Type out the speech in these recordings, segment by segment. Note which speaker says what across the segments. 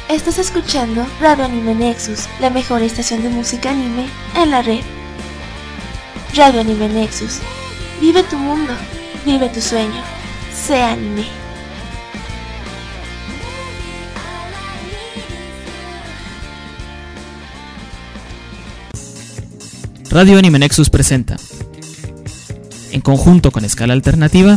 Speaker 1: Estás escuchando Radio Anime Nexus, la mejor estación de música anime en la red. Radio Anime Nexus. Vive tu mundo, vive tu sueño. Sé anime.
Speaker 2: Radio Anime Nexus presenta, en conjunto con Escala Alternativa,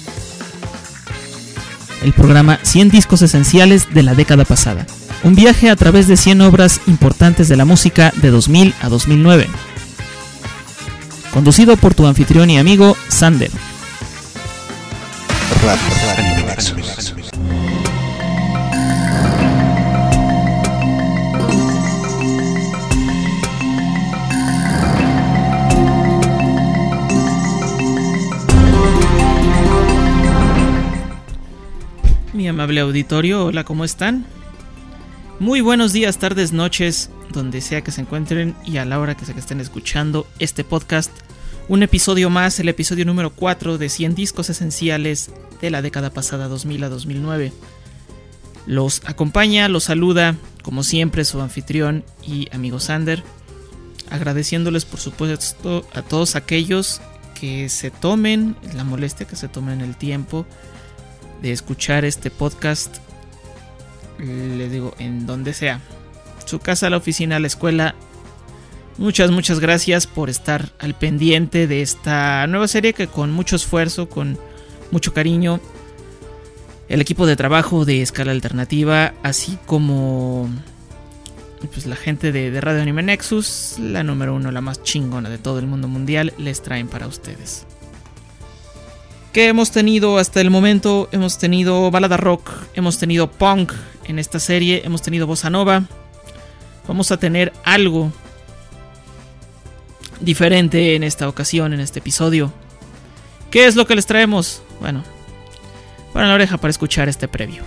Speaker 2: el programa 100 discos esenciales de la década pasada. Un viaje a través de 100 obras importantes de la música de 2000 a 2009. Conducido por tu anfitrión y amigo, Sander. Mi amable auditorio, hola, ¿cómo están? Muy buenos días, tardes, noches, donde sea que se encuentren y a la hora que sea que estén escuchando este podcast. Un episodio más, el episodio número 4 de 100 discos esenciales de la década pasada, 2000 a 2009. Los acompaña, los saluda, como siempre, su anfitrión y amigo Sander, agradeciéndoles por supuesto a todos aquellos que se tomen la molestia, que se tomen el tiempo de escuchar este podcast. Les digo, en donde sea, su casa, la oficina, la escuela. Muchas gracias por estar al pendiente de esta nueva serie que con mucho esfuerzo, con mucho cariño, el equipo de trabajo de Escala Alternativa, así como pues la gente de Radio Anime Nexus, la número 1, la más chingona de todo el mundo mundial, les traen para ustedes. ¿Qué hemos tenido hasta el momento? Hemos tenido balada rock, hemos tenido punk en esta serie, hemos tenido bossa nova. Vamos a tener algo diferente en esta ocasión, en este episodio. ¿Qué es lo que les traemos? Bueno, para la oreja para escuchar este previo.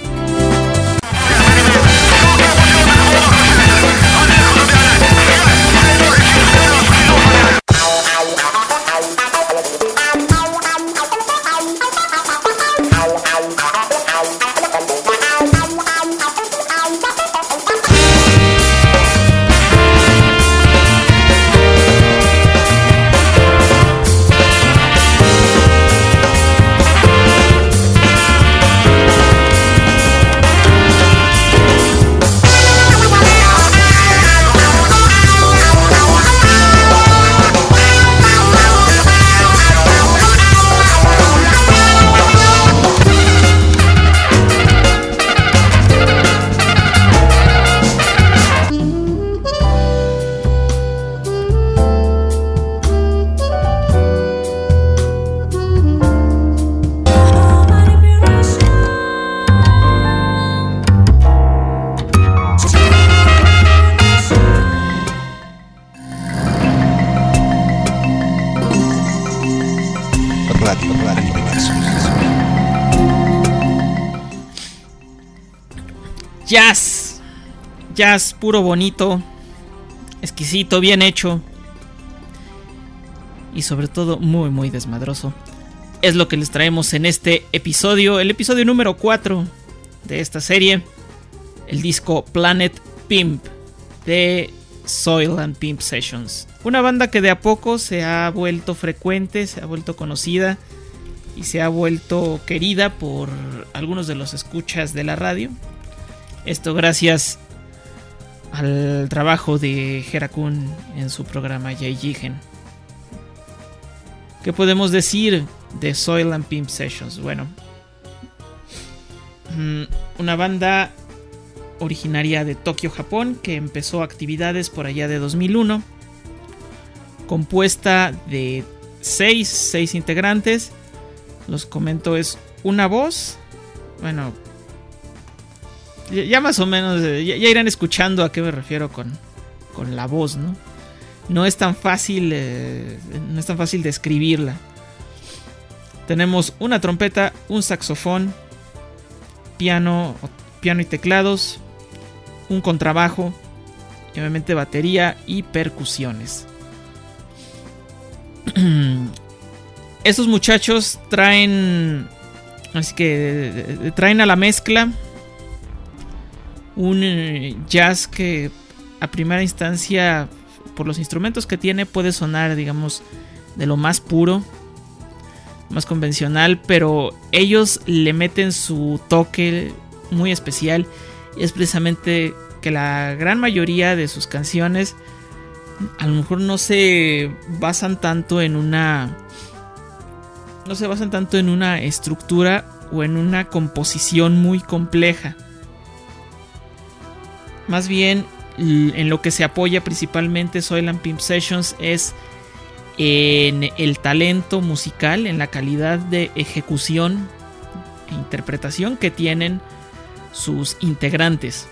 Speaker 2: Jazz puro, bonito, exquisito, bien hecho y sobre todo muy desmadroso. Es lo que les traemos en este episodio, el episodio número 4 de esta serie, el disco Planet Pimp de Soil and Pimp Sessions. Una banda que de a poco se ha vuelto frecuente, se ha vuelto conocida y se ha vuelto querida por algunos de los escuchas de la radio. Esto gracias al trabajo de Herakun en su programa Jaijigen. ¿Qué podemos decir de Soil and Pimp Sessions? Bueno, una banda originaria de Tokio, Japón, que empezó actividades por allá de 2001, compuesta de 6 integrantes. Los comento, es una voz, bueno, ya más o menos, ya irán escuchando a qué me refiero con la voz, ¿no? No es tan fácil describirla. Tenemos una trompeta, un saxofón, piano y teclados, un contrabajo, y obviamente batería y percusiones. Estos muchachos traen a la mezcla un jazz que a primera instancia, por los instrumentos que tiene, puede sonar, digamos, de lo más puro, más convencional, pero ellos le meten su toque muy especial, y es precisamente que la gran mayoría de sus canciones a lo mejor no se basan tanto en una estructura o en una composición muy compleja. Más bien, en lo que se apoya principalmente Soil & Pimp Sessions es en el talento musical, en la calidad de ejecución e interpretación que tienen sus integrantes.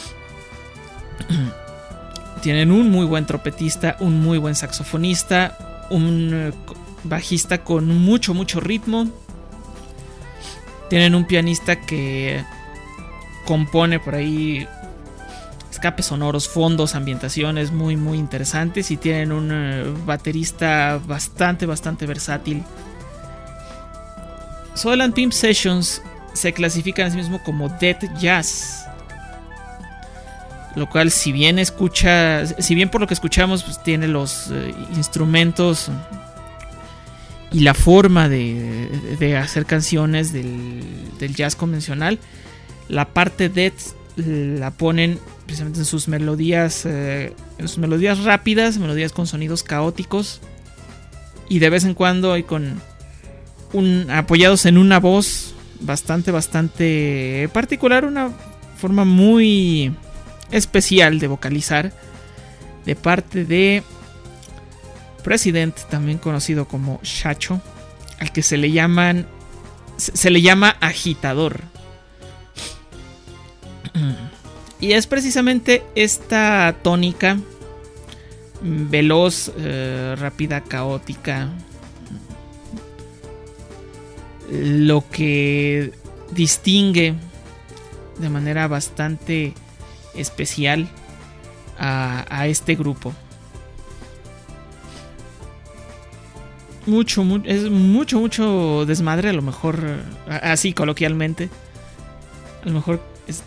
Speaker 2: Tienen un muy buen trompetista, un muy buen saxofonista, un bajista con mucho ritmo. Tienen un pianista que compone por ahí escapes sonoros, fondos, ambientaciones muy interesantes, y tienen un baterista bastante versátil. Soil & Pimp Sessions se clasifican a sí mismo como Death Jazz, lo cual, si bien por lo que escuchamos, pues tiene los instrumentos y la forma de hacer canciones del jazz convencional, la parte death la ponen precisamente en sus melodías rápidas, melodías con sonidos caóticos, y de vez en cuando hay apoyados en una voz bastante particular, una forma muy especial de vocalizar de parte de President, también conocido como Shacho, al que se le llama agitador. Y es precisamente esta tónica veloz, rápida, caótica, lo que distingue de manera bastante especial a este grupo. Es mucho desmadre, a lo mejor, así coloquialmente, a lo mejor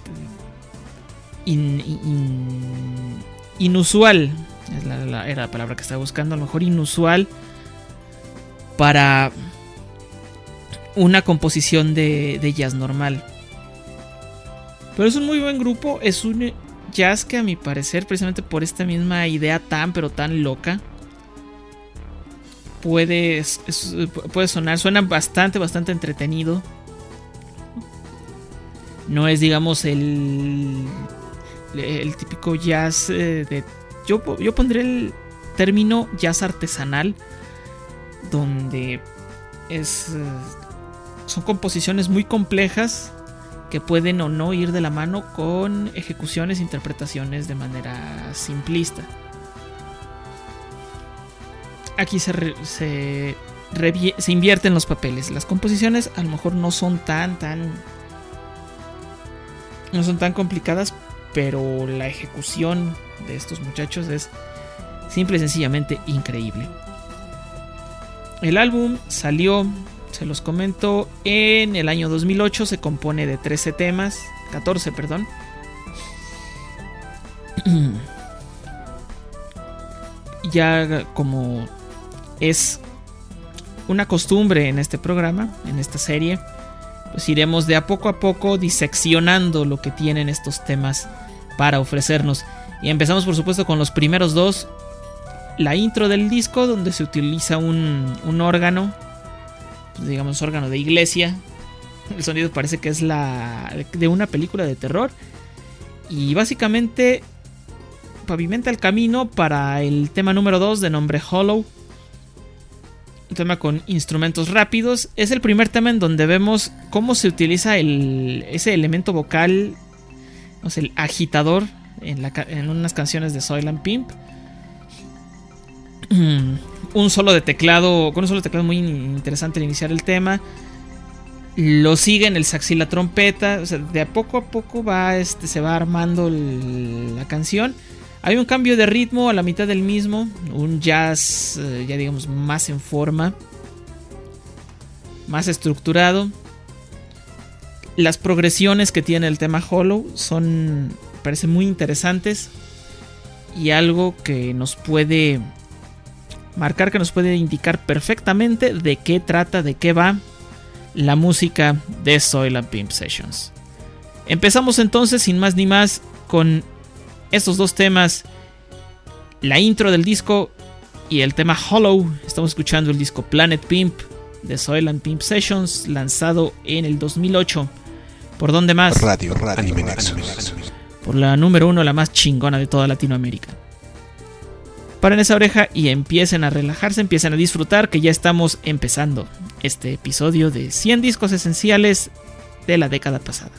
Speaker 2: inusual, era la palabra que estaba buscando, a lo mejor inusual para una composición de jazz normal. Pero es un muy buen grupo, es un jazz que, a mi parecer, precisamente por esta misma idea tan loca, puede suena bastante entretenido. No es, digamos, el típico jazz yo pondré el término jazz artesanal, donde son composiciones muy complejas que pueden o no ir de la mano con ejecuciones e interpretaciones de manera simplista. Aquí se invierten los papeles. Las composiciones a lo mejor no son tan complicadas, pero la ejecución de estos muchachos es simple y sencillamente increíble. El álbum salió, se los comento, en el año 2008. Se compone de 14 temas. Ya, como es una costumbre en este programa, en esta serie, pues iremos de a poco diseccionando lo que tienen estos temas para ofrecernos. Y empezamos, por supuesto, con los primeros dos. La intro del disco, donde se utiliza un órgano, pues digamos órgano de iglesia. El sonido parece que es de una película de terror, y básicamente pavimenta el camino para el tema número 2, de nombre Hollow. Un tema con instrumentos rápidos. Es el primer tema en donde vemos cómo se utiliza ese elemento vocal, o sea, el agitador, en unas canciones de Soil & Pimp. Con un solo de teclado muy interesante al iniciar el tema. Lo siguen el sax y la trompeta. O sea, de a poco se va armando la canción. Hay un cambio de ritmo a la mitad del mismo, un jazz ya digamos más en forma, más estructurado. Las progresiones que tiene el tema Hollow son, parece muy interesantes y algo que nos puede marcar, que nos puede indicar perfectamente de qué trata, de qué va la música de Soylent Pimp Sessions. Empezamos entonces sin más ni más con estos dos temas, la intro del disco y el tema Hollow. Estamos escuchando el disco Planet Pimp de Soylent Pimp Sessions, lanzado en el 2008. ¿Por dónde más?
Speaker 3: Radio Anime Nexus.
Speaker 2: Por la número 1, la más chingona de toda Latinoamérica. Paren esa oreja y empiecen a relajarse, empiecen a disfrutar, que ya estamos empezando este episodio de 100 discos esenciales de la década pasada.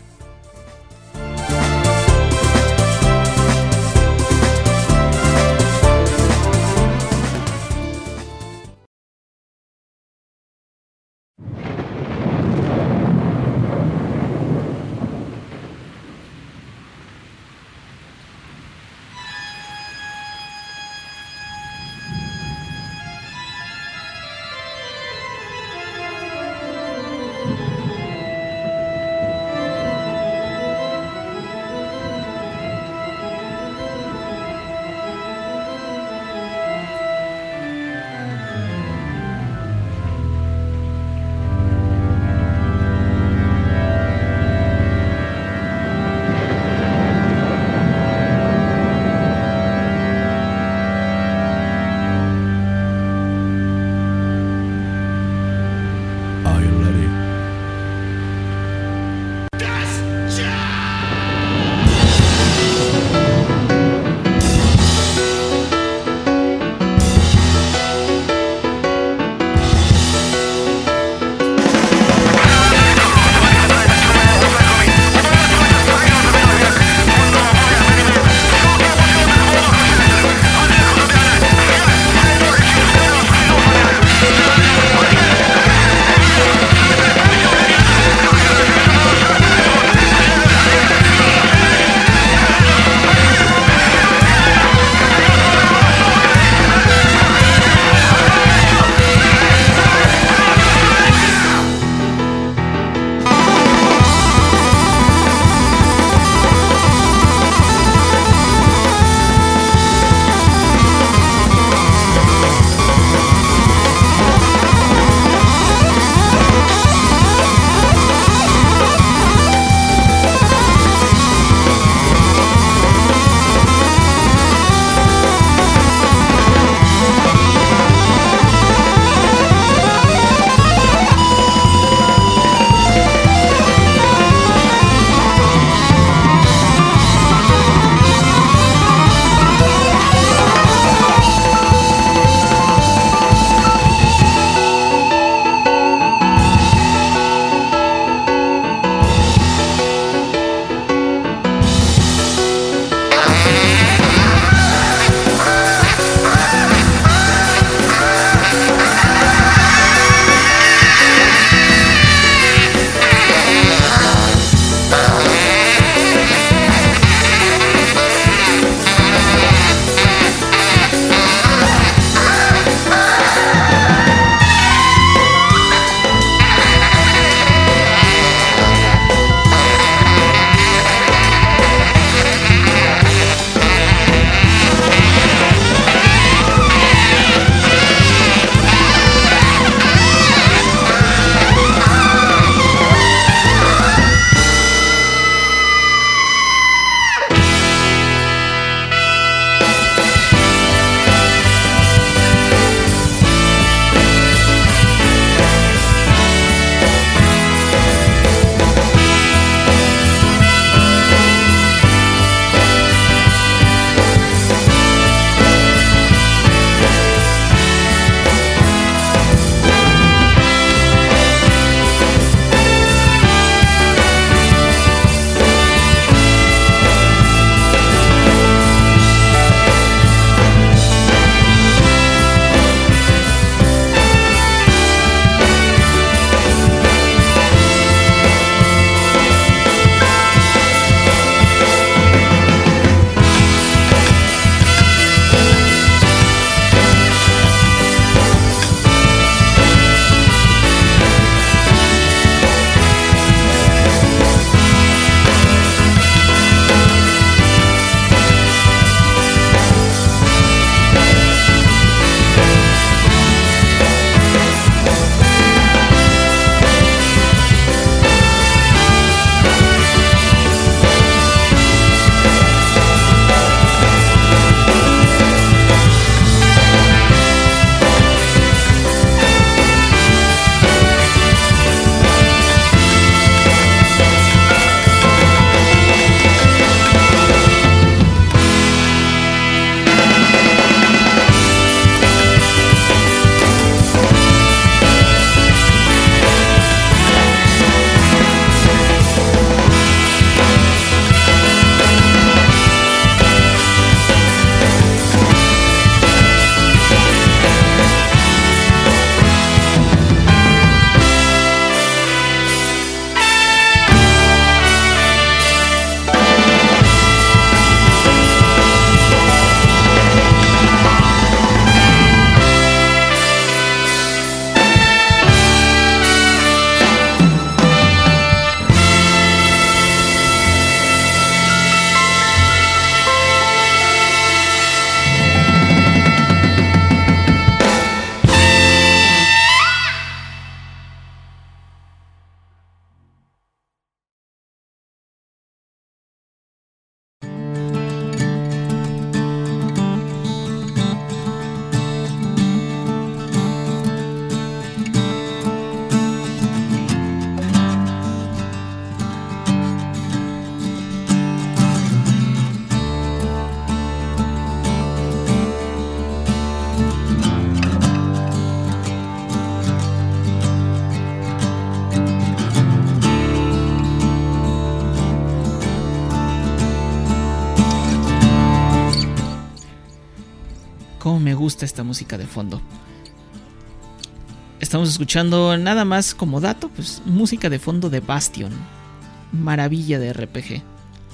Speaker 2: cómo me gusta esta música de fondo. Estamos escuchando nada más como dato, pues música de fondo de Bastion. Maravilla de RPG.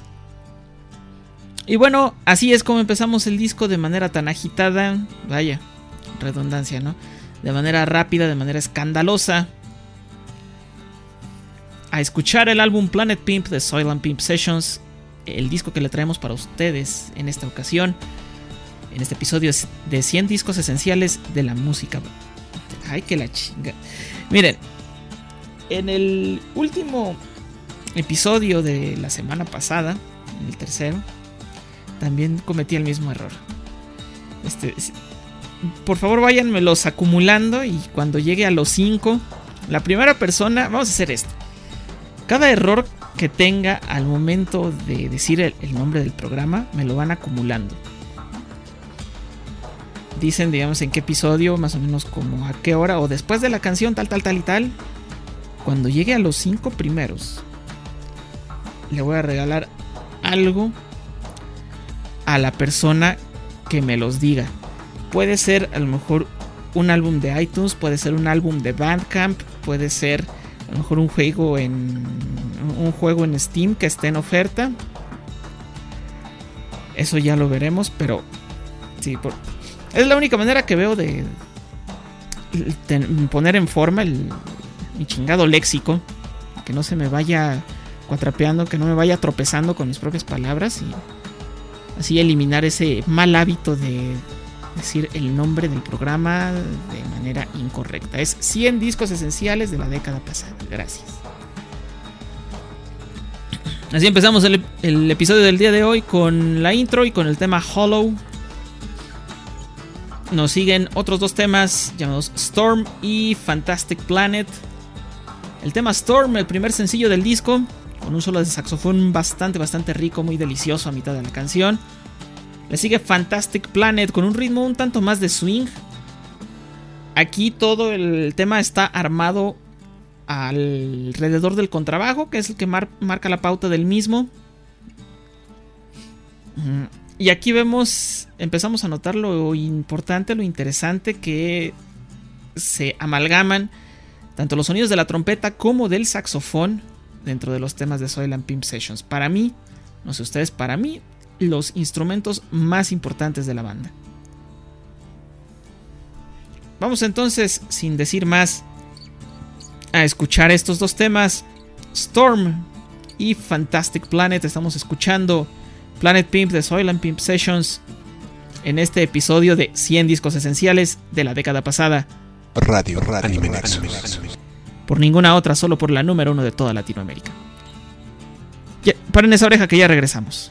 Speaker 2: Y bueno, así es como empezamos el disco de manera tan agitada. Vaya, redundancia, ¿no? De manera rápida, de manera escandalosa. A escuchar el álbum Planet Pimp de Soil & Pimp Sessions. El disco que le traemos para ustedes en esta ocasión. En este episodio de 100 discos esenciales de la música. Ay, que la chinga. Miren, en el último episodio de la semana pasada, en el tercero, también cometí el mismo error. Por favor, váyanmelos acumulando y cuando llegue a los 5, la primera persona, vamos a hacer esto. Cada error que tenga al momento de decir el nombre del programa, me lo van acumulando. Dicen, digamos, en qué episodio, más o menos como a qué hora, o después de la canción, tal y tal. Cuando llegue a los 5 primeros, le voy a regalar algo a la persona que me los diga. Puede ser a lo mejor un álbum de iTunes, puede ser un álbum de Bandcamp, puede ser a lo mejor un juego en Steam que esté en oferta. Eso ya lo veremos, pero sí, es la única manera que veo de poner en forma mi chingado léxico, que no se me vaya cuatrapeando, que no me vaya tropezando con mis propias palabras y así eliminar ese mal hábito de decir el nombre del programa de manera incorrecta. Es 100 discos esenciales de la década pasada. Gracias. Así empezamos el episodio del día de hoy con la intro y con el tema Hollow. Nos siguen otros dos temas llamados Storm y Fantastic Planet. El tema Storm, el primer sencillo del disco, con un solo de saxofón bastante rico, muy delicioso a mitad de la canción. Le sigue Fantastic Planet con un ritmo un tanto más de swing. Aquí todo el tema está armado alrededor del contrabajo, que es el que marca la pauta del mismo. Y aquí empezamos a notar lo importante, lo interesante que se amalgaman tanto los sonidos de la trompeta como del saxofón dentro de los temas de Soil & Pimp Sessions. Para mí, no sé ustedes, para mí, los instrumentos más importantes de la banda. Vamos entonces, sin decir más, a escuchar estos dos temas, Storm y Fantastic Planet. Estamos escuchando Planet Pimp de Soil & Pimp Sessions en este episodio de 100 discos esenciales de la década pasada.
Speaker 3: Radio Anime Nexus.
Speaker 2: Por ninguna otra, solo por la número 1 de toda Latinoamérica. Paren esa oreja que ya regresamos.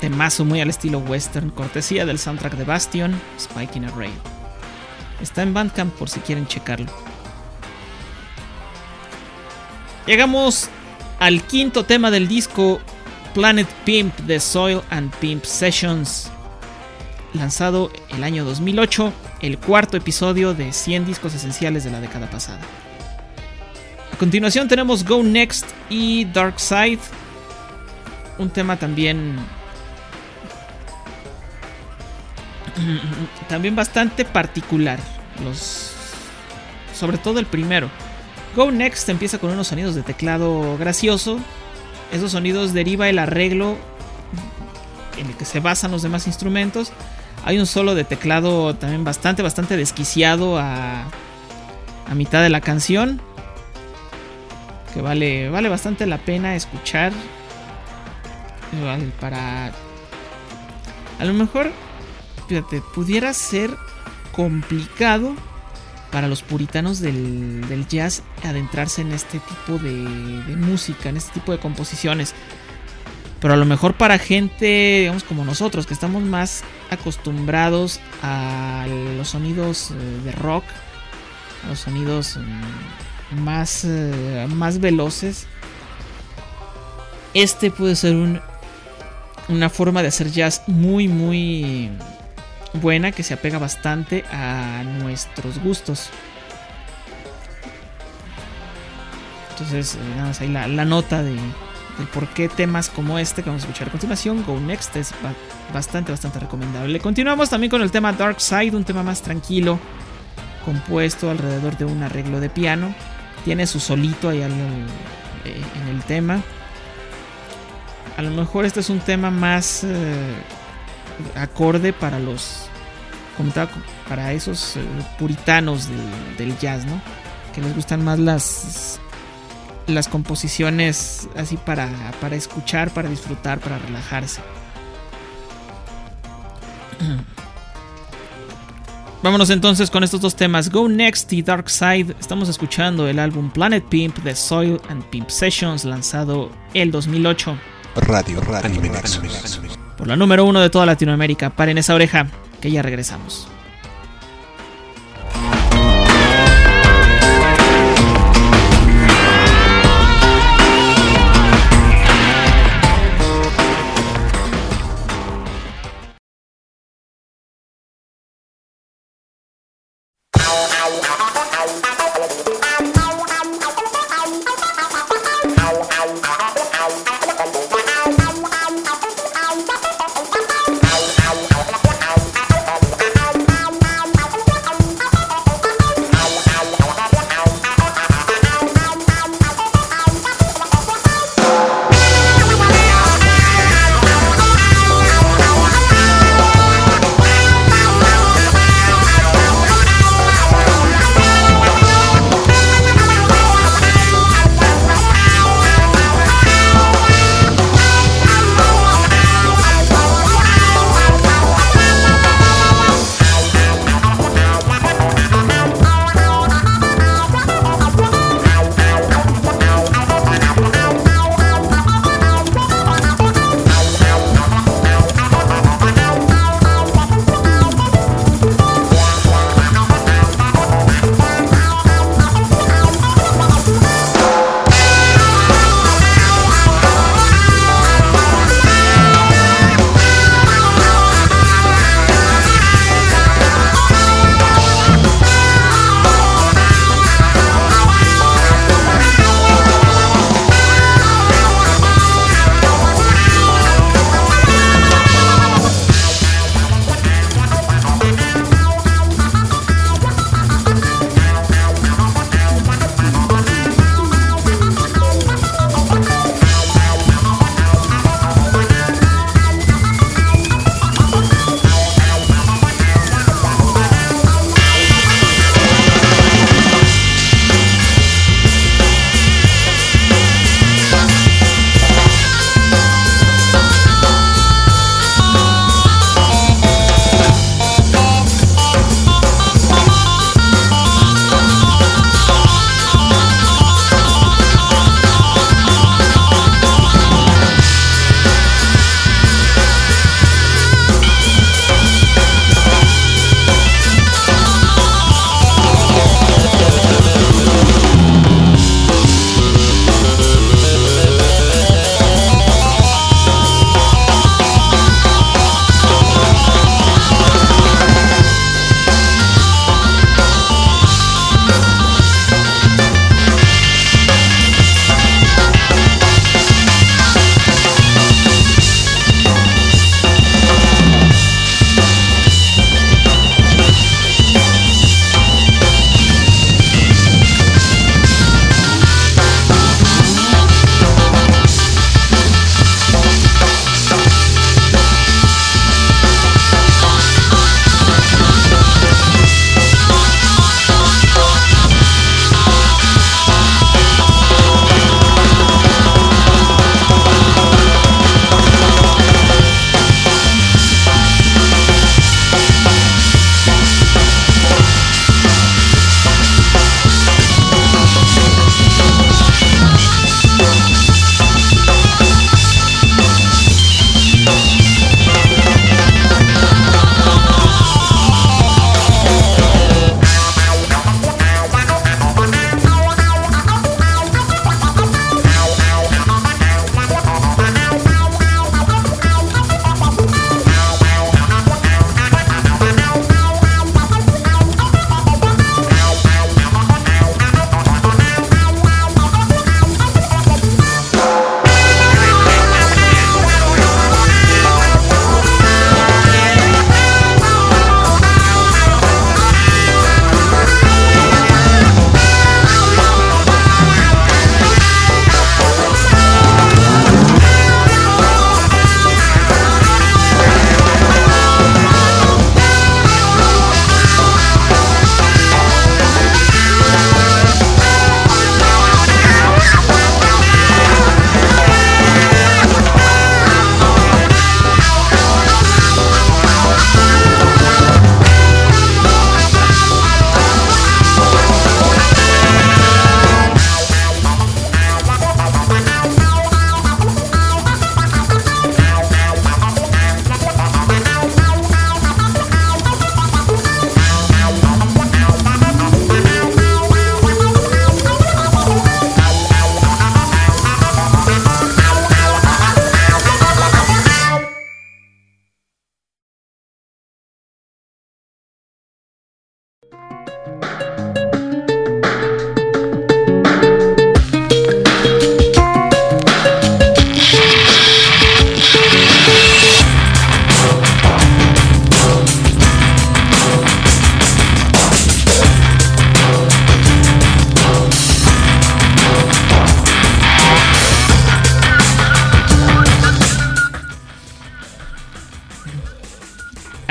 Speaker 2: temazo muy al estilo western, cortesía del soundtrack de Bastion, Spike in a Rail. Está en Bandcamp por si quieren checarlo. Llegamos al quinto tema del disco, Planet Pimp de Soil and Pimp Sessions, lanzado el año 2008, el cuarto episodio de 100 discos esenciales de la década pasada. A continuación tenemos Go Next y Dark Side, un tema también bastante particular, sobre todo el primero. Go Next empieza con unos sonidos de teclado gracioso. Esos sonidos deriva el arreglo en el que se basan los demás instrumentos. Hay un solo de teclado también bastante desquiciado a mitad de la canción, que vale bastante la pena escuchar. Para, a lo mejor, fíjate, pudiera ser complicado para los puritanos del jazz adentrarse en este tipo de música, en este tipo de composiciones. Pero a lo mejor para gente, digamos, como nosotros, que estamos más acostumbrados a los sonidos de rock, a los sonidos más veloces, este puede ser una forma de hacer jazz muy buena, que se apega bastante a nuestros gustos. Entonces, nada más ahí la nota del por qué temas como este que vamos a escuchar a continuación, Go Next, es bastante recomendable. Continuamos también con el tema Dark Side, un tema más tranquilo, compuesto alrededor de un arreglo de piano. Tiene su solito ahí en el tema. A lo mejor este es un tema más acorde para para esos puritanos del jazz, ¿no? Que les gustan más las composiciones así para escuchar, para disfrutar, para relajarse. Vámonos entonces con estos dos temas, Go Next y Dark Side. Estamos escuchando el álbum Planet Pimp de Soil and Pimp Sessions, lanzado el 2008.
Speaker 3: Radio Anime Nexus.
Speaker 2: Por la número 1 de toda Latinoamérica. Paren esa oreja, que ya regresamos.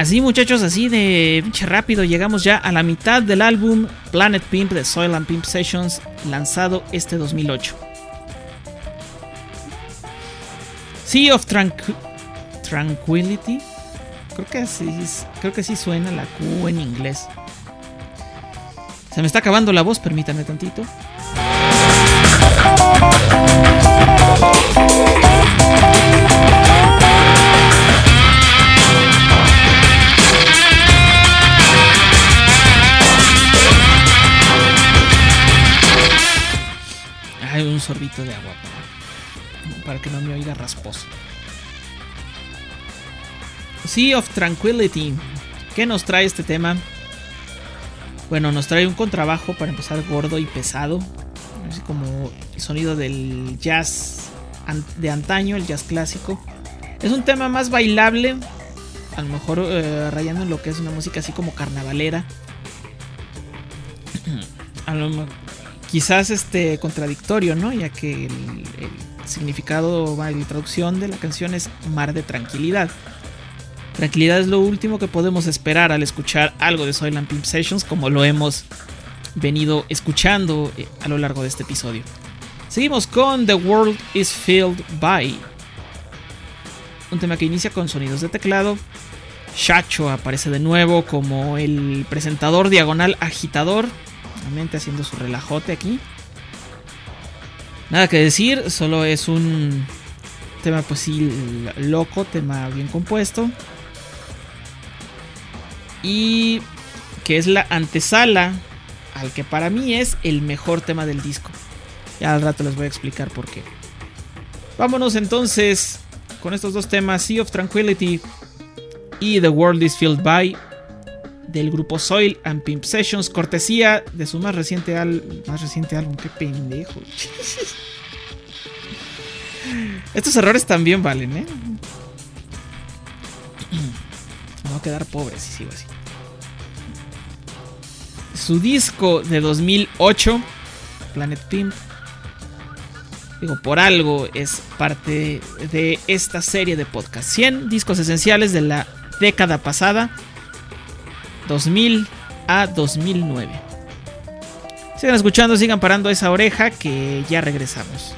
Speaker 2: Así, muchachos, así de pinche rápido llegamos ya a la mitad del álbum Planet Pimp de Soil and Pimp Sessions, lanzado este 2008. Sea of Tranquility. Creo que sí suena la Q en inglés. Se me está acabando la voz, permítanme tantito. Hay un sorbito de agua para que no me oiga rasposo. Sea of Tranquility. ¿Qué nos trae este tema? Bueno, nos trae un contrabajo para empezar gordo y pesado, así como el sonido del jazz de antaño, el jazz clásico. Es un tema más bailable, a lo mejor rayando en lo que es una música así como carnavalera. Quizás contradictorio, ¿no? Ya que el significado, la traducción de la canción es mar de tranquilidad. Tranquilidad es lo último que podemos esperar al escuchar algo de Soil and Pimp Sessions, como lo hemos venido escuchando a lo largo de este episodio. Seguimos con The World is Filled By, un tema que inicia con sonidos de teclado. Shacho aparece de nuevo como el presentador diagonal agitador, realmente haciendo su relajote aquí. Nada que decir, solo es un tema pues sí loco, tema bien compuesto, y que es la antesala al que para mí es el mejor tema del disco. Ya al rato les voy a explicar por qué. Vámonos entonces con estos dos temas, Sea of Tranquility y The World is Filled By, del grupo Soil and Pimp Sessions, cortesía de su más reciente álbum. Qué pendejo. Estos errores también valen, ¿eh? Me voy a quedar pobre si sigo así. Su disco de 2008, Planet Pimp. Digo, por algo es parte de esta serie de podcast. 100 discos esenciales de la década pasada, 2000 a 2009. Sigan escuchando, sigan parando esa oreja, que ya regresamos.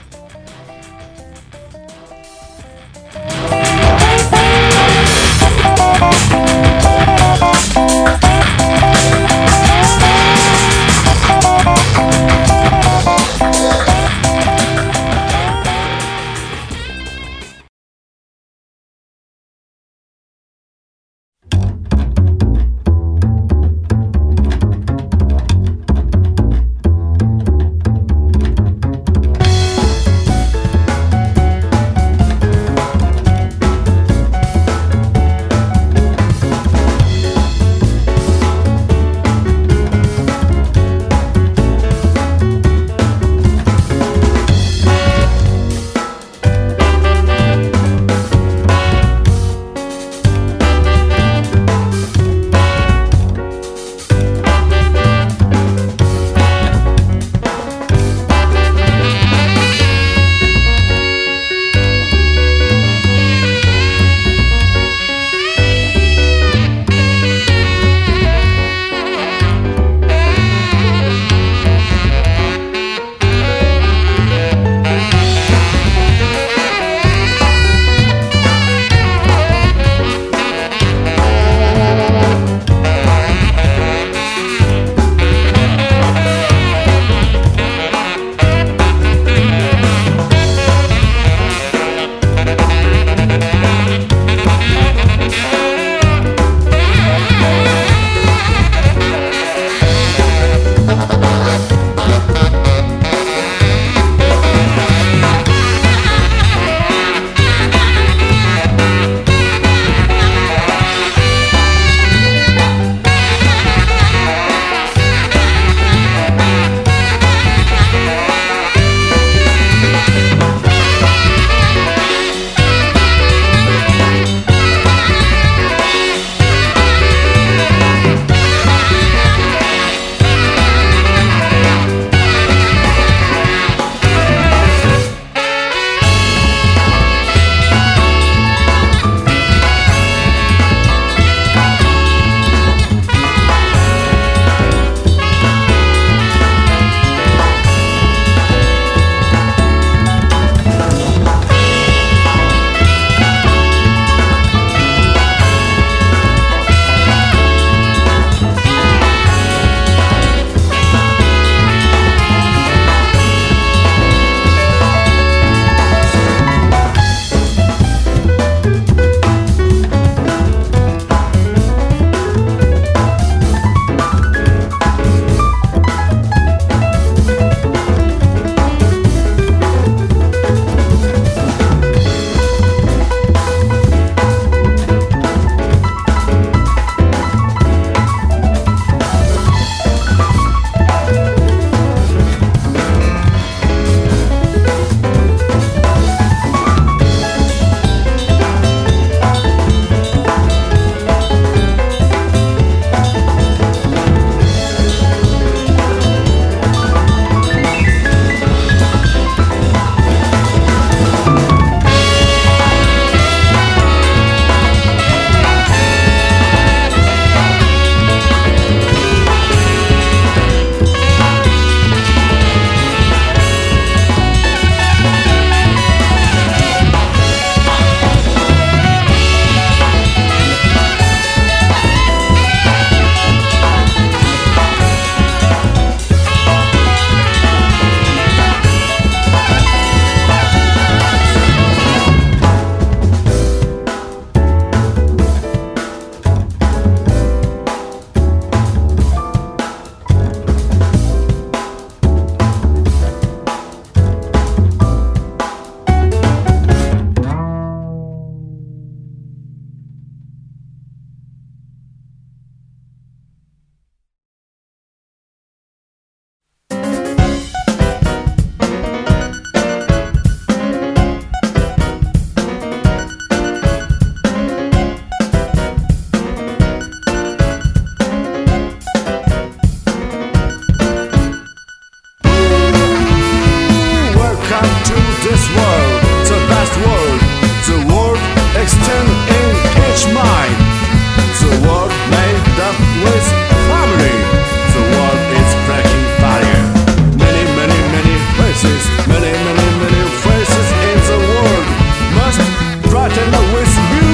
Speaker 4: world, the best world. The world extend in each mind. The world made up with family. The world is breaking barrier. Many, many, many faces, many, many, many faces in the world must brighten with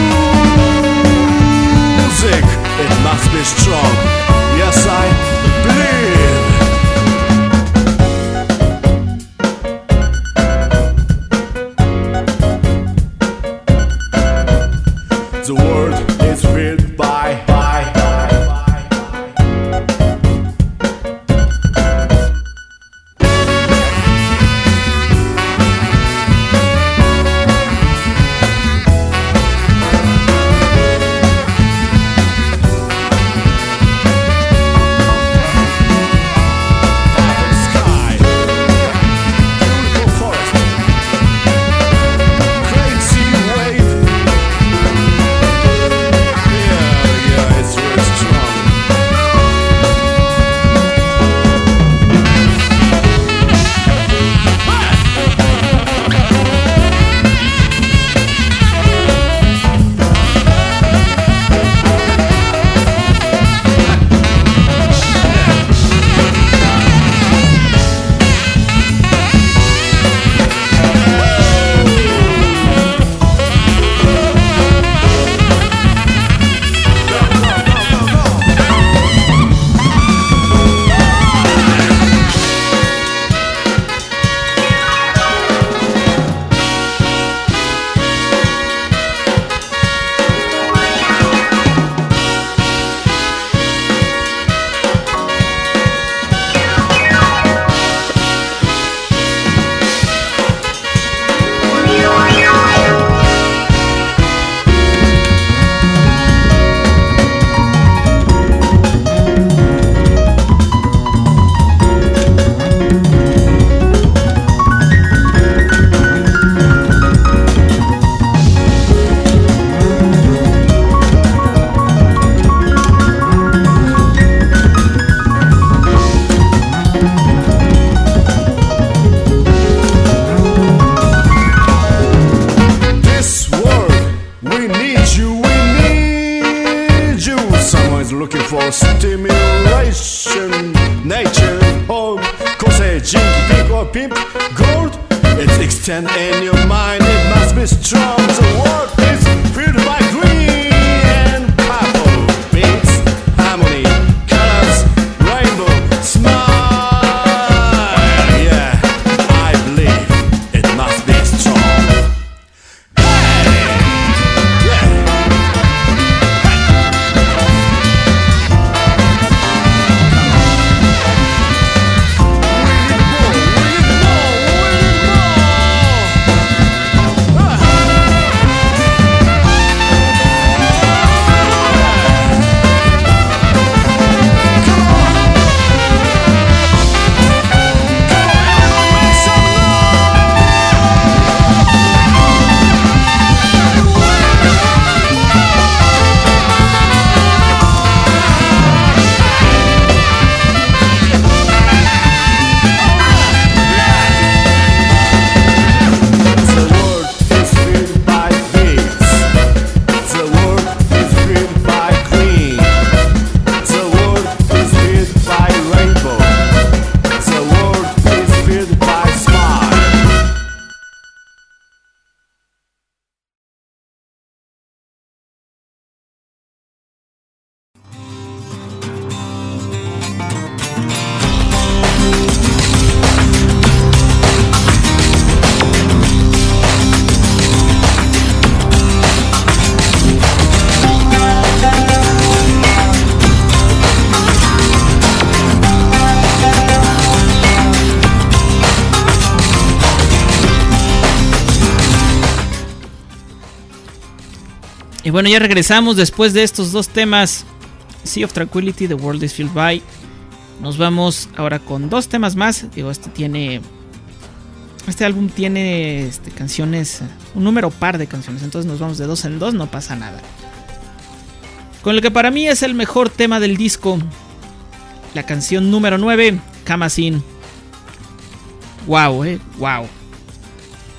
Speaker 4: music. It must be strong. Yes, I believe. The world is filled by stimulation, nature, home, cause jink, pink or pimp, gold. It's extend in your mind, it must be strong. The world is filled by green and purple, beats, harmony, colors, rainbow, smile. Yeah, I believe it must be strong. Hey, yeah.
Speaker 2: Y bueno, ya regresamos después de estos dos temas, Sea of Tranquility, The World is Filled By. Nos vamos ahora con dos temas más. Digo, este álbum tiene canciones, un número par de canciones, entonces nos vamos de dos en dos, no pasa nada. Con lo que para mí es el mejor tema del disco, la canción número 9, Kamasin. Wow, wow.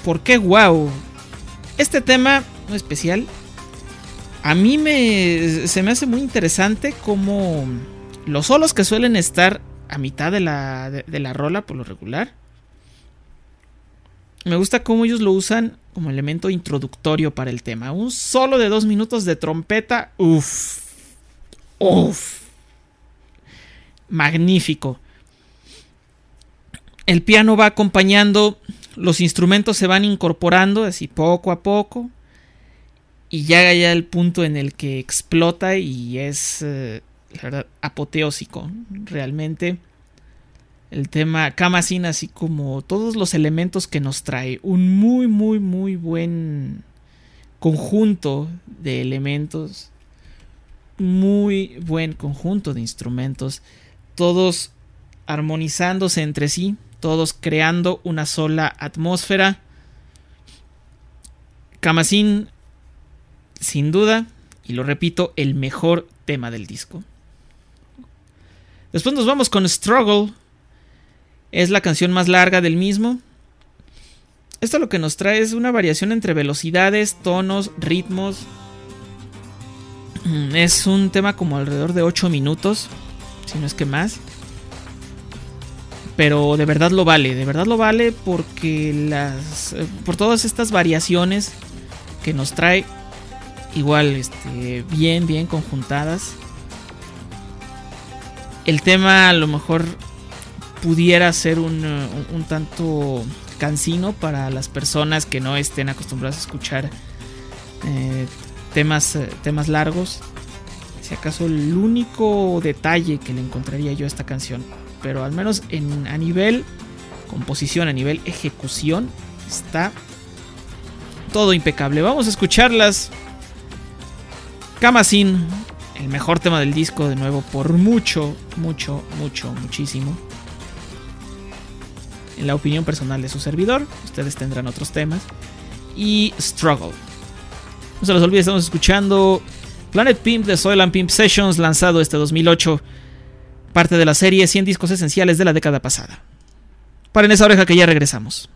Speaker 2: ¿Por qué wow? Este tema no especial, a mí se me hace muy interesante como los solos que suelen estar a mitad de la rola por lo regular. Me gusta cómo ellos lo usan como elemento introductorio para el tema. Un solo de 2 minutos de trompeta, uff, magnífico. El piano va acompañando, los instrumentos se van incorporando así poco a poco y llega ya el punto en el que explota y es, la verdad, apoteósico. Realmente el tema Kamasin, así como todos los elementos que nos trae, un muy muy muy buen conjunto de elementos, muy buen conjunto de instrumentos, todos armonizándose entre sí, todos creando una sola atmósfera. Kamasin, sin duda, y lo repito, el mejor tema del disco. Después nos vamos con Struggle. Es la canción más larga del mismo. Esto lo que nos trae es una variación entre velocidades, tonos, ritmos. Es un tema como alrededor de 8 minutos, si no es que más. Pero de verdad lo vale porque por todas estas variaciones que nos trae, igual bien conjuntadas. El tema a lo mejor pudiera ser un tanto cansino para las personas que no estén acostumbradas a escuchar temas largos. Si acaso el único detalle que le encontraría yo a esta canción, pero al menos a nivel composición, a nivel ejecución, está todo impecable. Vamos a escucharlas. Kamasin, el mejor tema del disco, de nuevo, por muchísimo. En la opinión personal de su servidor, ustedes tendrán otros temas. Y Struggle. No se les olvide, estamos escuchando Planet Pimp de Soil & Pimp Sessions, lanzado este 2008. Parte de la serie 100 discos esenciales de la década pasada. Paren esa oreja que ya regresamos.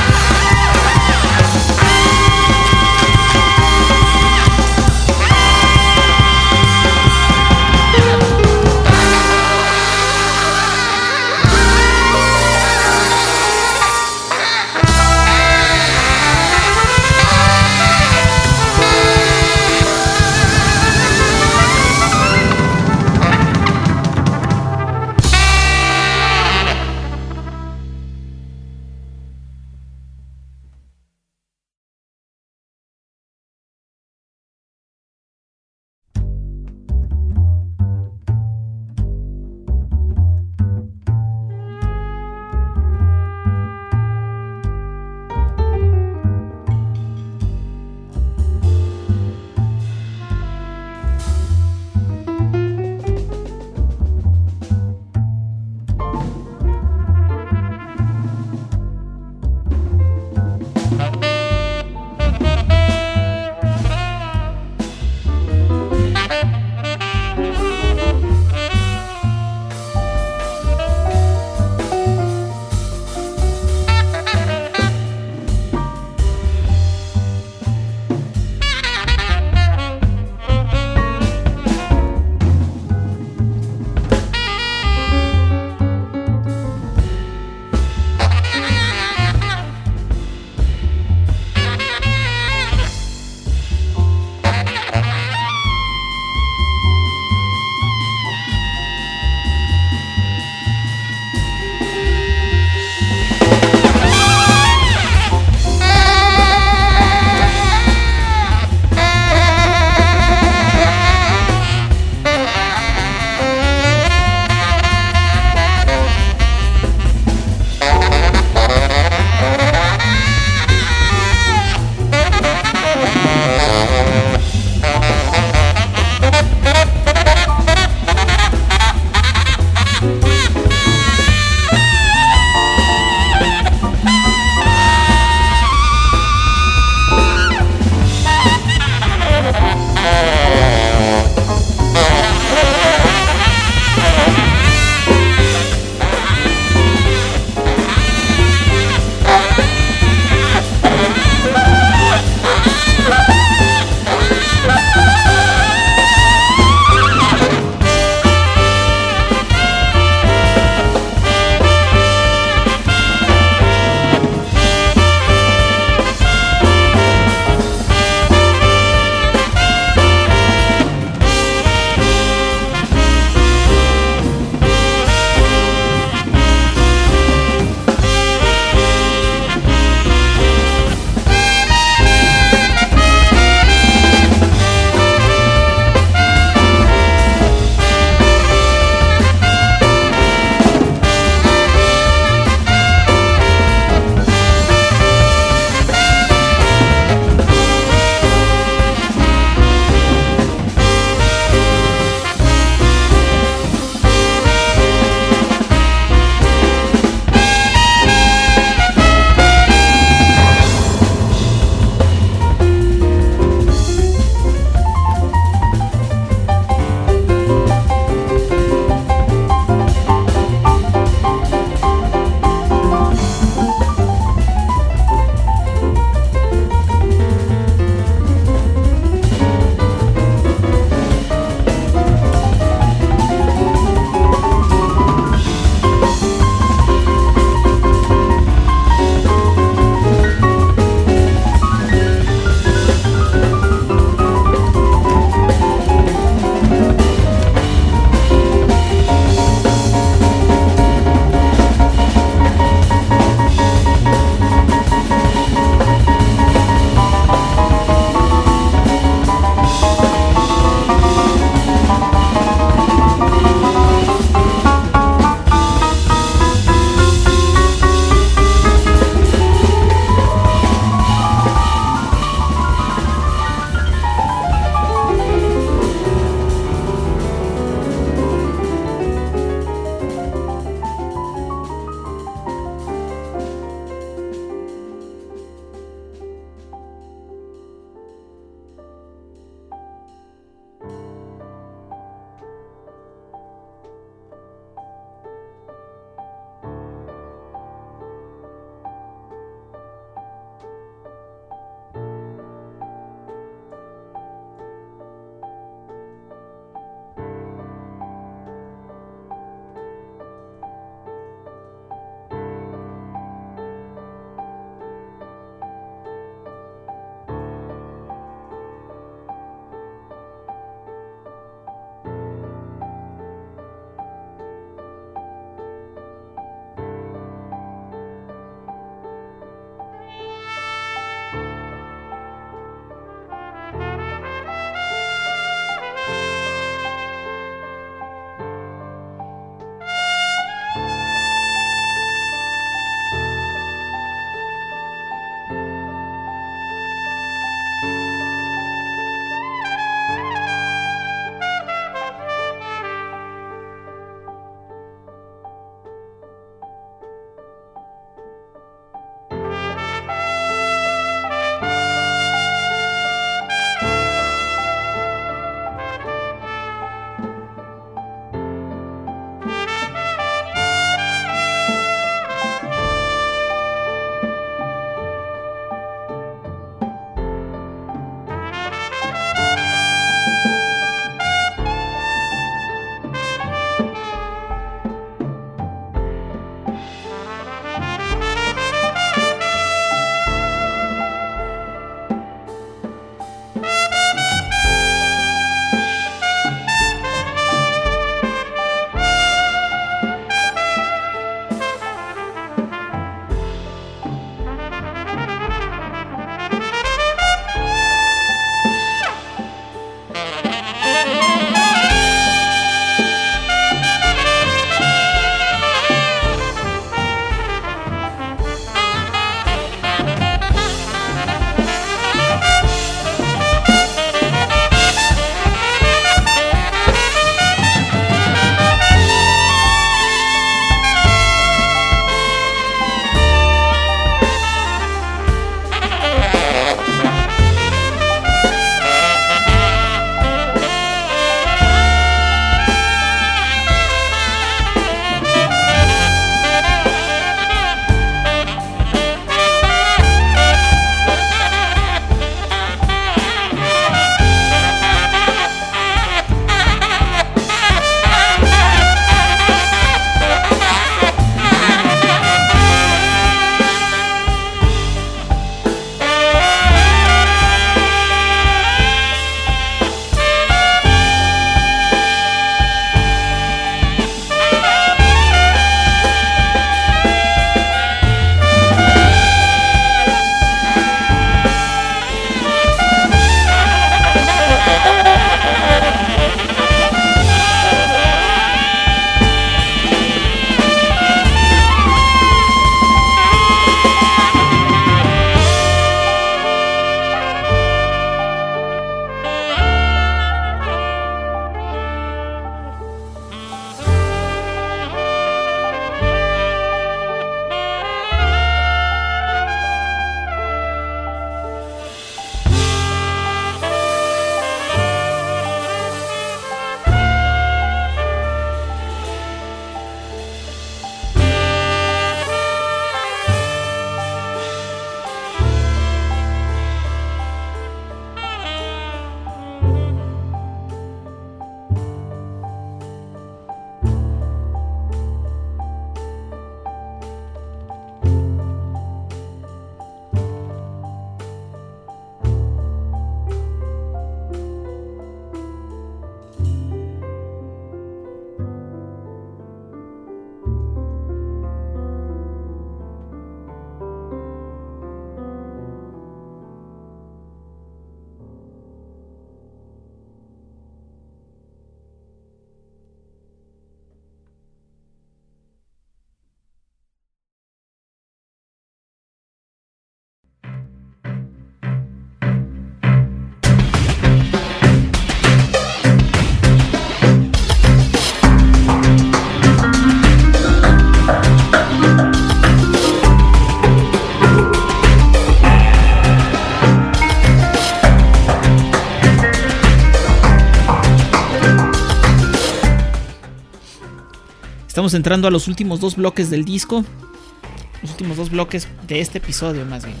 Speaker 2: Estamos entrando a los últimos 2 bloques del disco. Los últimos 2 bloques de este episodio, más bien.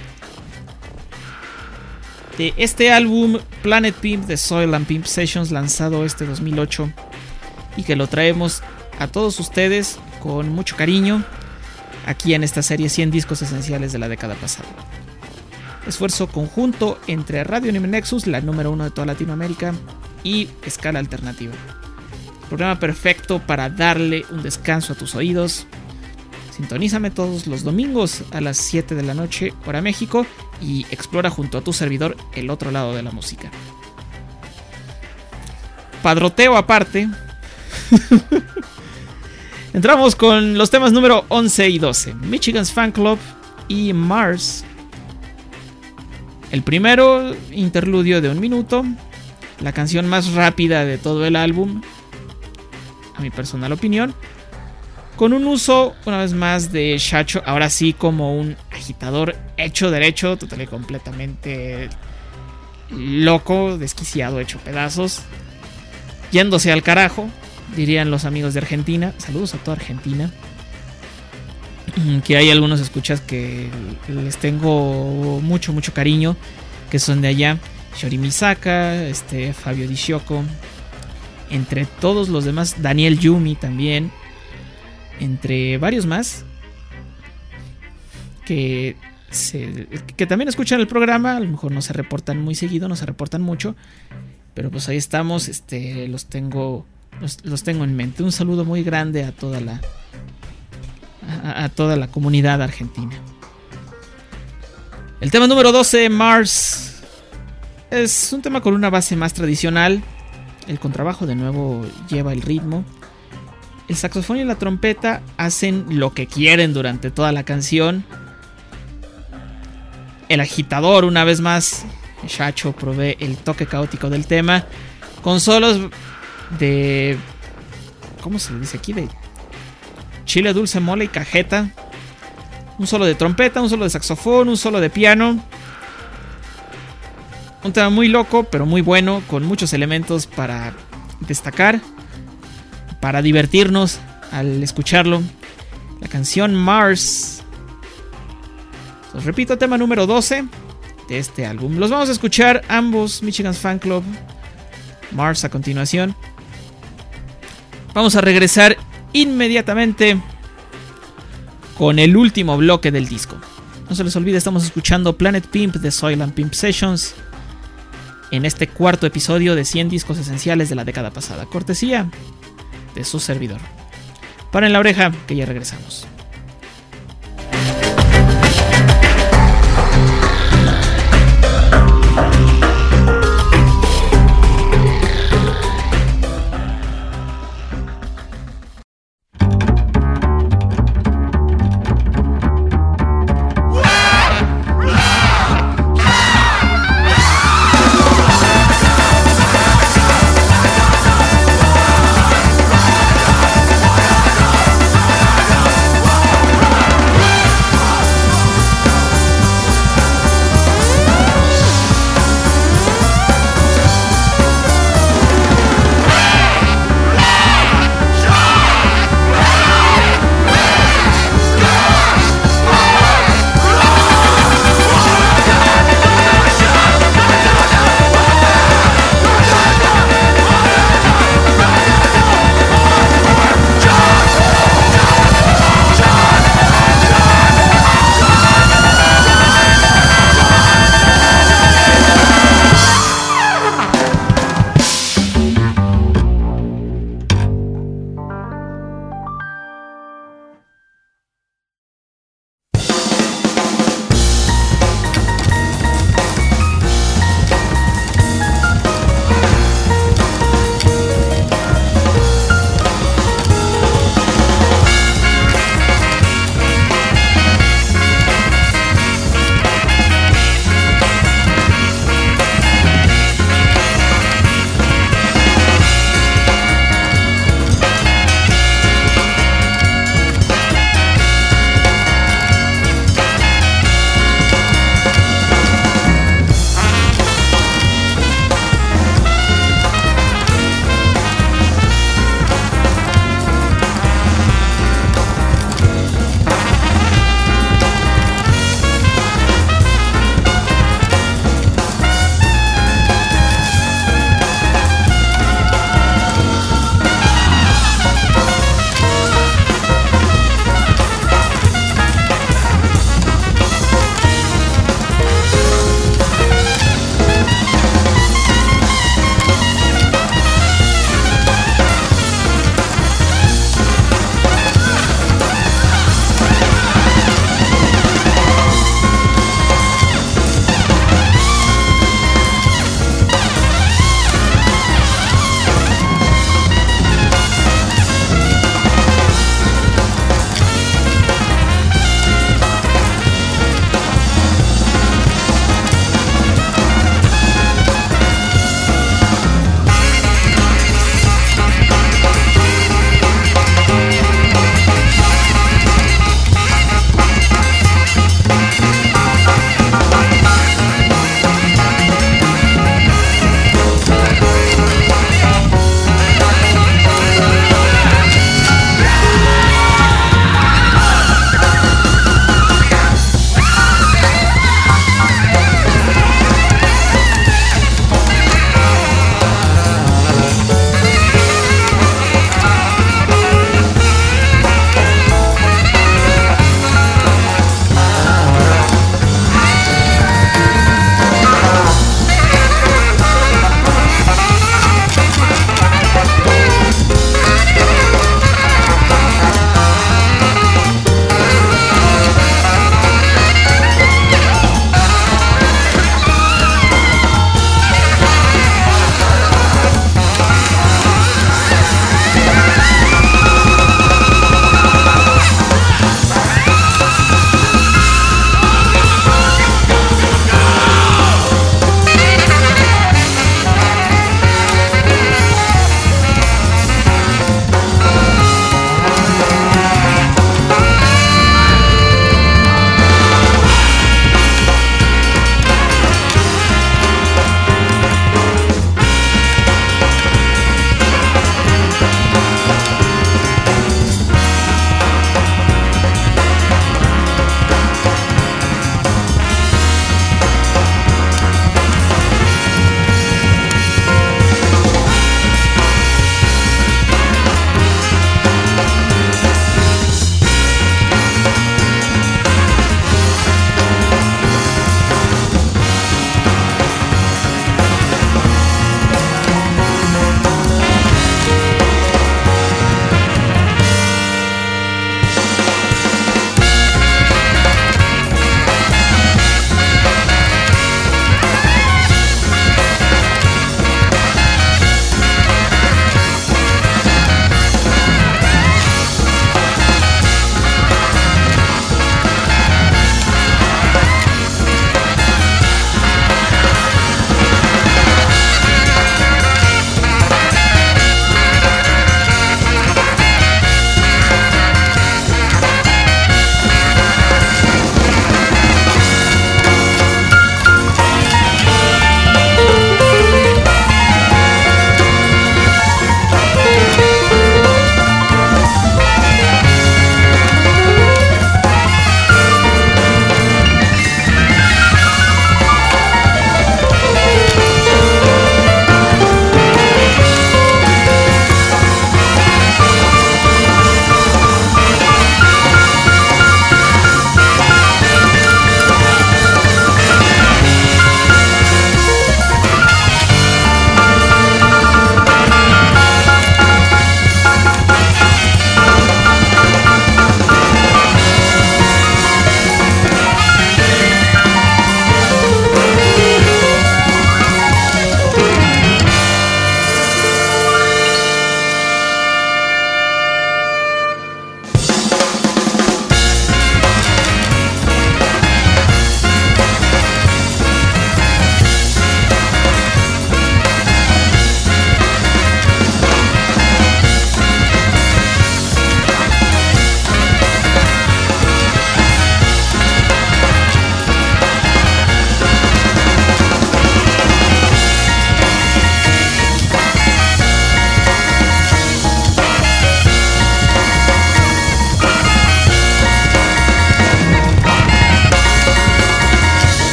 Speaker 2: De este álbum Planet Pimp de Soil and Pimp Sessions, lanzado este 2008, y que lo traemos a todos ustedes con mucho cariño aquí en esta serie 100 discos esenciales de la década pasada. Esfuerzo conjunto entre Radio Anime Nexus, la número 1 de toda Latinoamérica, y Escala Alternativa. Programa perfecto para darle un descanso a tus oídos. Sintonízame todos los domingos a las 7 de la noche, hora México, y explora junto a tu servidor el otro lado de la música. Padroteo aparte. Entramos con los temas número 11 y 12. Michigan's Fan Club y Mars. El primero, interludio de 1 minuto. La canción más rápida de todo el álbum, a mi personal opinión. Con un uso, una vez más, de Shacho, ahora sí como un agitador hecho derecho, total y completamente loco, desquiciado, hecho pedazos, yéndose al carajo, dirían los amigos de Argentina. Saludos a toda Argentina, que hay algunos escuchas que les tengo mucho cariño, que son de allá. Shori Misaka, Fabio Di Gioco, entre todos los demás, Daniel Yumi también, entre varios más que también escuchan el programa. A lo mejor no se reportan muy seguido, no se reportan mucho, pero pues ahí estamos. Los tengo en mente. Un saludo muy grande a toda la comunidad argentina. El tema número 12, Mars, es un tema con una base más tradicional. El contrabajo de nuevo lleva el ritmo. El saxofón y la trompeta hacen lo que quieren durante toda la canción. El agitador, una vez más, Shacho, provee el toque caótico del tema, con solos de... ¿cómo se le dice aquí? De chile, dulce, mole y cajeta. Un solo de trompeta, un solo de saxofón, un solo de piano. Un tema muy loco, pero muy bueno, con muchos elementos para destacar, para divertirnos al escucharlo. La canción Mars. Os repito, tema número 12 de este álbum. Los vamos a escuchar ambos, Michigan's Fan Club, Mars, a continuación. Vamos a regresar inmediatamente con el último bloque del disco. No se les olvide, estamos escuchando Planet Pimp de Soil and Pimp Sessions en este cuarto episodio de 100 discos esenciales de la década pasada, cortesía de su servidor. Paren la oreja, que ya regresamos.
Speaker 5: Whoa!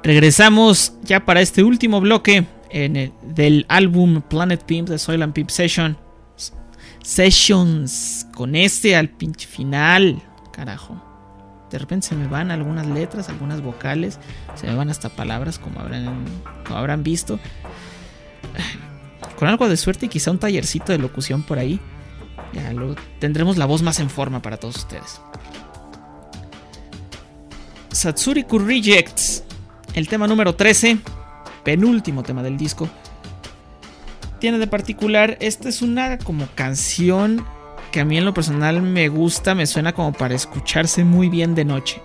Speaker 2: Regresamos ya para este último bloque del álbum Planet Pimp de Soil and Pimp Sessions. Con al pinche final. Carajo. De repente se me van algunas letras, algunas vocales. Se me van hasta palabras, como habrán visto. Con algo de suerte y quizá un tallercito de locución por ahí, ya tendremos la voz más en forma para todos ustedes. Satsuriku Rejects, el tema número 13, penúltimo tema del disco. Tiene de particular, esta es una como canción que a mí en lo personal me gusta, me suena como para escucharse muy bien de noche.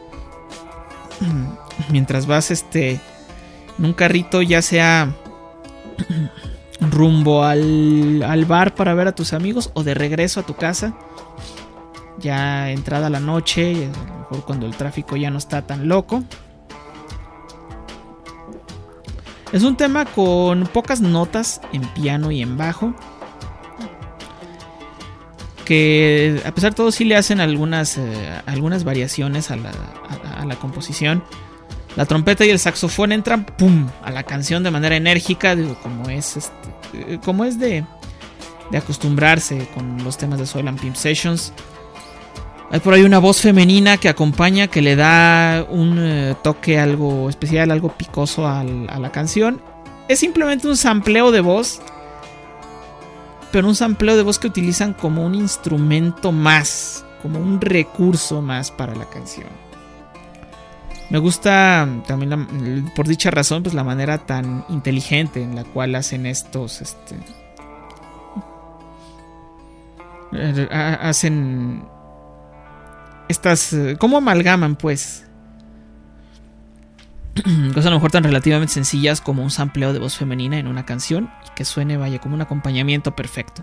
Speaker 2: Mientras vas en un carrito, ya sea rumbo al bar para ver a tus amigos o de regreso a tu casa, ya entrada la noche, a lo mejor cuando el tráfico ya no está tan loco. Es un tema con pocas notas en piano y en bajo, que a pesar de todo sí le hacen algunas variaciones a la composición. La trompeta y el saxofón entran ¡pum! A la canción de manera enérgica, como es de acostumbrarse con los temas de Soil and Pimp Sessions. Hay por ahí una voz femenina que acompaña, que le da un toque algo especial, algo picoso a la canción. Es simplemente un sampleo de voz, pero un sampleo de voz que utilizan como un instrumento más, como un recurso más para la canción. Me gusta también, por dicha razón, pues la manera tan inteligente en la cual hacen hacen estas, cómo amalgaman pues cosas a lo mejor tan relativamente sencillas como un sampleo de voz femenina en una canción y que suene, vaya, como un acompañamiento perfecto.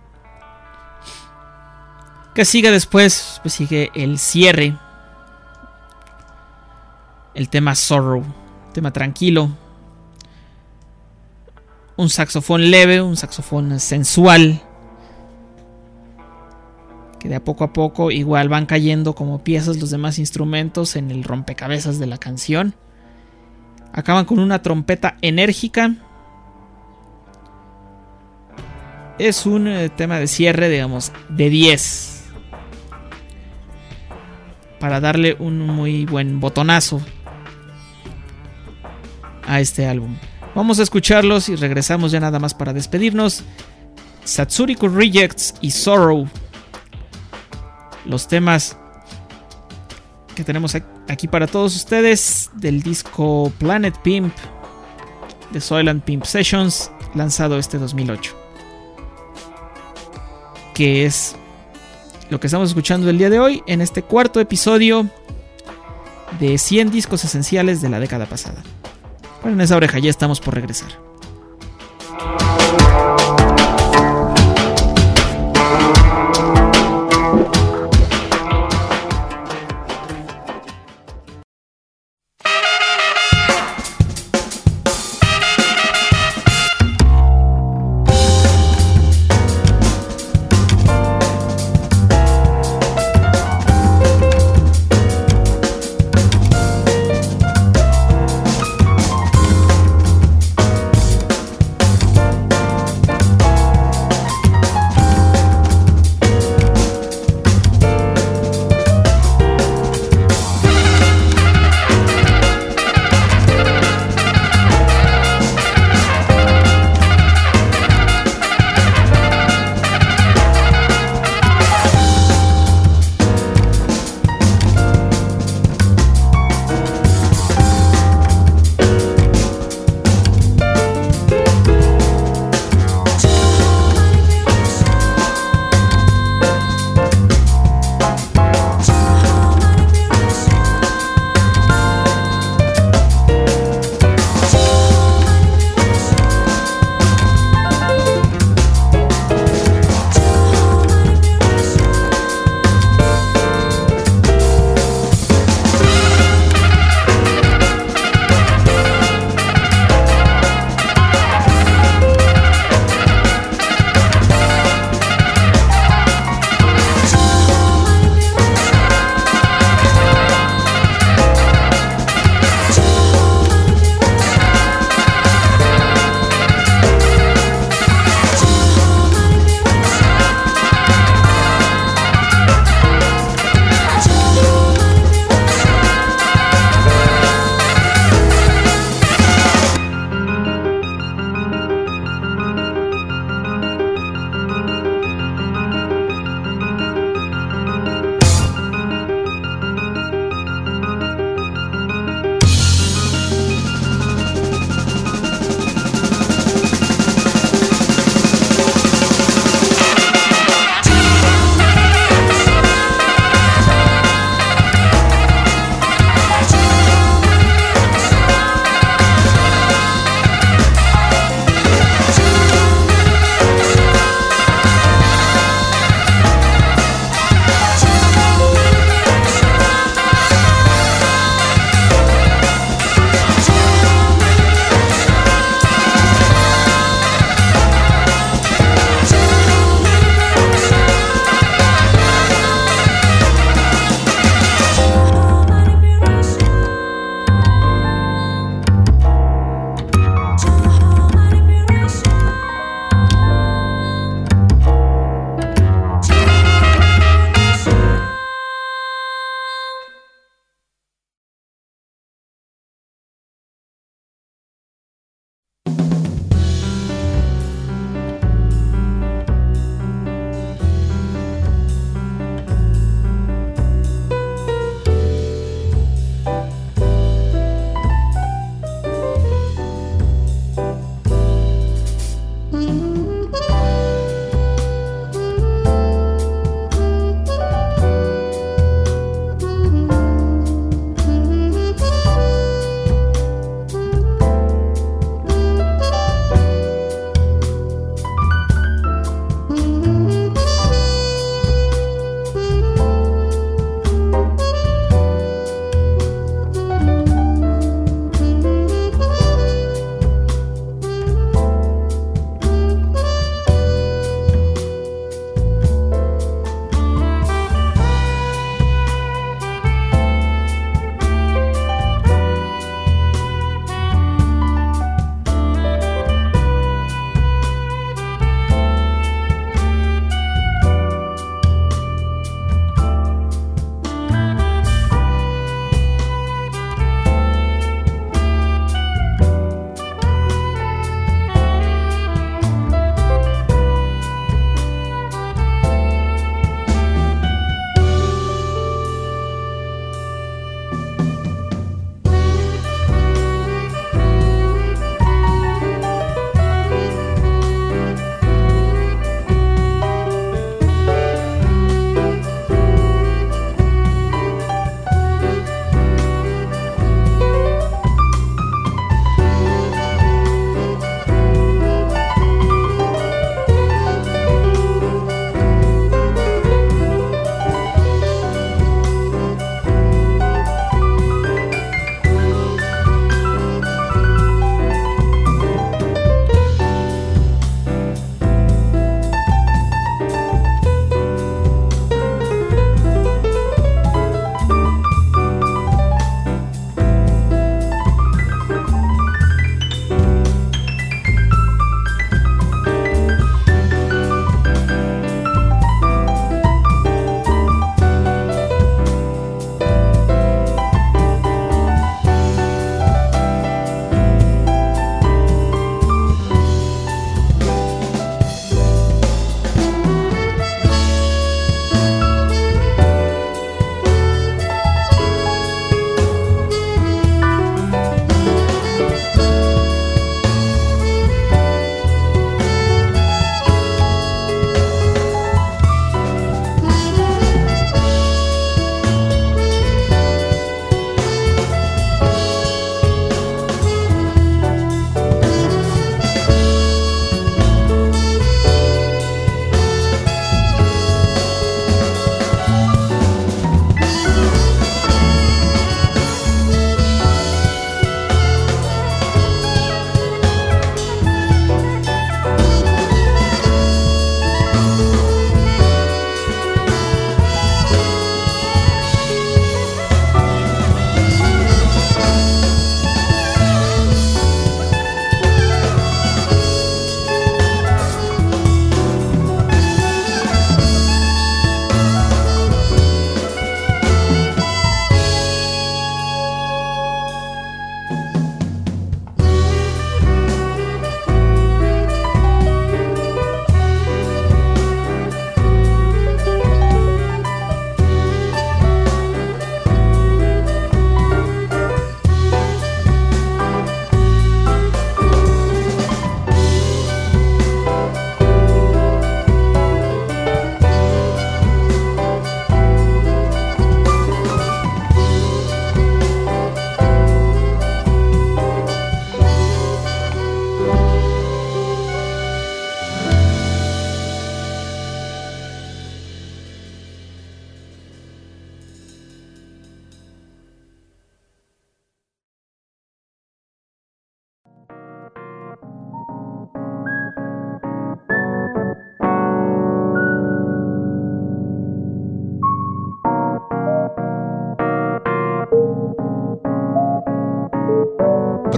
Speaker 2: ¿Qué sigue después? Pues sigue el cierre, el tema Sorrow, tema tranquilo, un saxofón leve, un saxofón sensual, que de a poco igual van cayendo como piezas los demás instrumentos en el rompecabezas de la canción. Acaban con una trompeta enérgica. Es un tema de cierre, digamos, de 10, para darle un muy buen botonazo a este álbum. Vamos a escucharlos y regresamos ya nada más para despedirnos. Satsuriku Rejects y Sorrow, los temas que tenemos aquí para todos ustedes del disco Planet Pimp de Soil and Pimp Sessions, lanzado este 2008, que es lo que estamos escuchando el día de hoy en este cuarto episodio de 100 discos esenciales de la década pasada. Bueno, en esa oreja, ya estamos por regresar.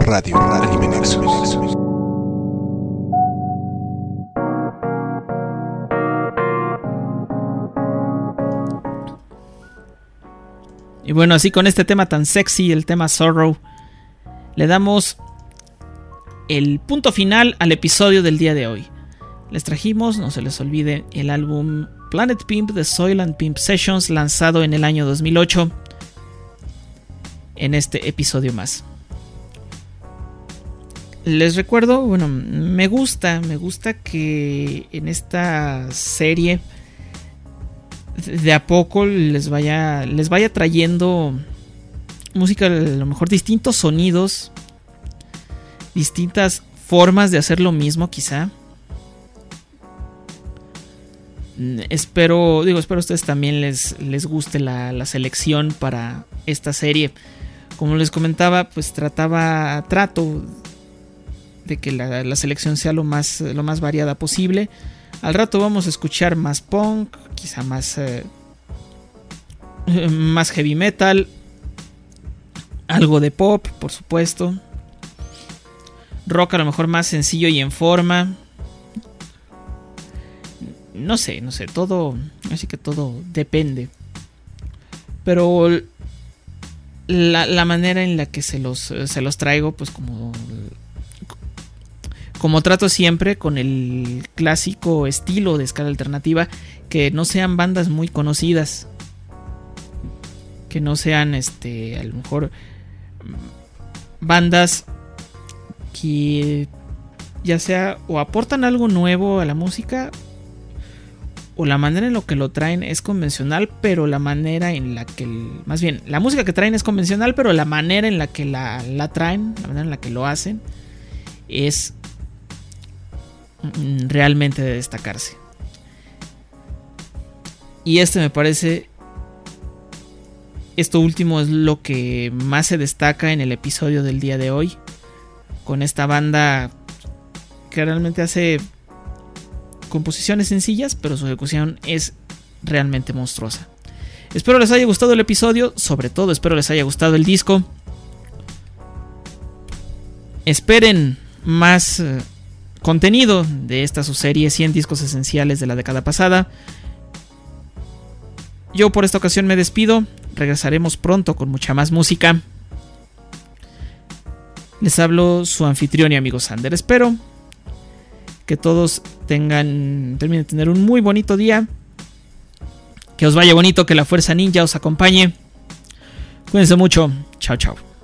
Speaker 3: Radio Anime Nexus.
Speaker 2: Y bueno, así con este tema tan sexy, el tema Sorrow, le damos el punto final al episodio del día de hoy. Les trajimos, no se les olvide, el álbum Planet Pimp de Soylent Pimp Sessions, lanzado en el año 2008, en este episodio más. Les recuerdo, bueno, me gusta que en esta serie de a poco les vaya trayendo música, a lo mejor distintos sonidos, distintas formas de hacer lo mismo, quizá. Espero a ustedes también les guste la selección para esta serie. Como les comentaba, pues trato de que la selección sea lo más variada posible. Al rato vamos a escuchar más punk, quizá más heavy metal, algo de pop, por supuesto, rock a lo mejor más sencillo y en forma. No sé, todo, así que todo depende. Pero la manera en la que se los traigo, pues como trato siempre, con el clásico estilo de escala alternativa, que no sean bandas muy conocidas, que no sean a lo mejor bandas que ya sea o aportan algo nuevo a la música, o la manera en la que lo traen es convencional, pero la manera en la que más bien, la música que traen es convencional, pero la manera en la que la traen, la manera en la que lo hacen, es realmente de destacarse. Y me parece, esto último es lo que más se destaca en el episodio del día de hoy, con esta banda que realmente hace composiciones sencillas, pero su ejecución es realmente monstruosa. Espero les haya gustado el episodio, sobre todo espero les haya gustado el disco. Esperen más contenido de esta su serie 100 discos esenciales de la década pasada. Yo por esta ocasión me despido. Regresaremos pronto con mucha más música. Les hablo su anfitrión y amigo Sander. Espero que todos terminen de tener un muy bonito día. Que os vaya bonito, que la fuerza ninja os acompañe. Cuídense mucho. Chao, chao.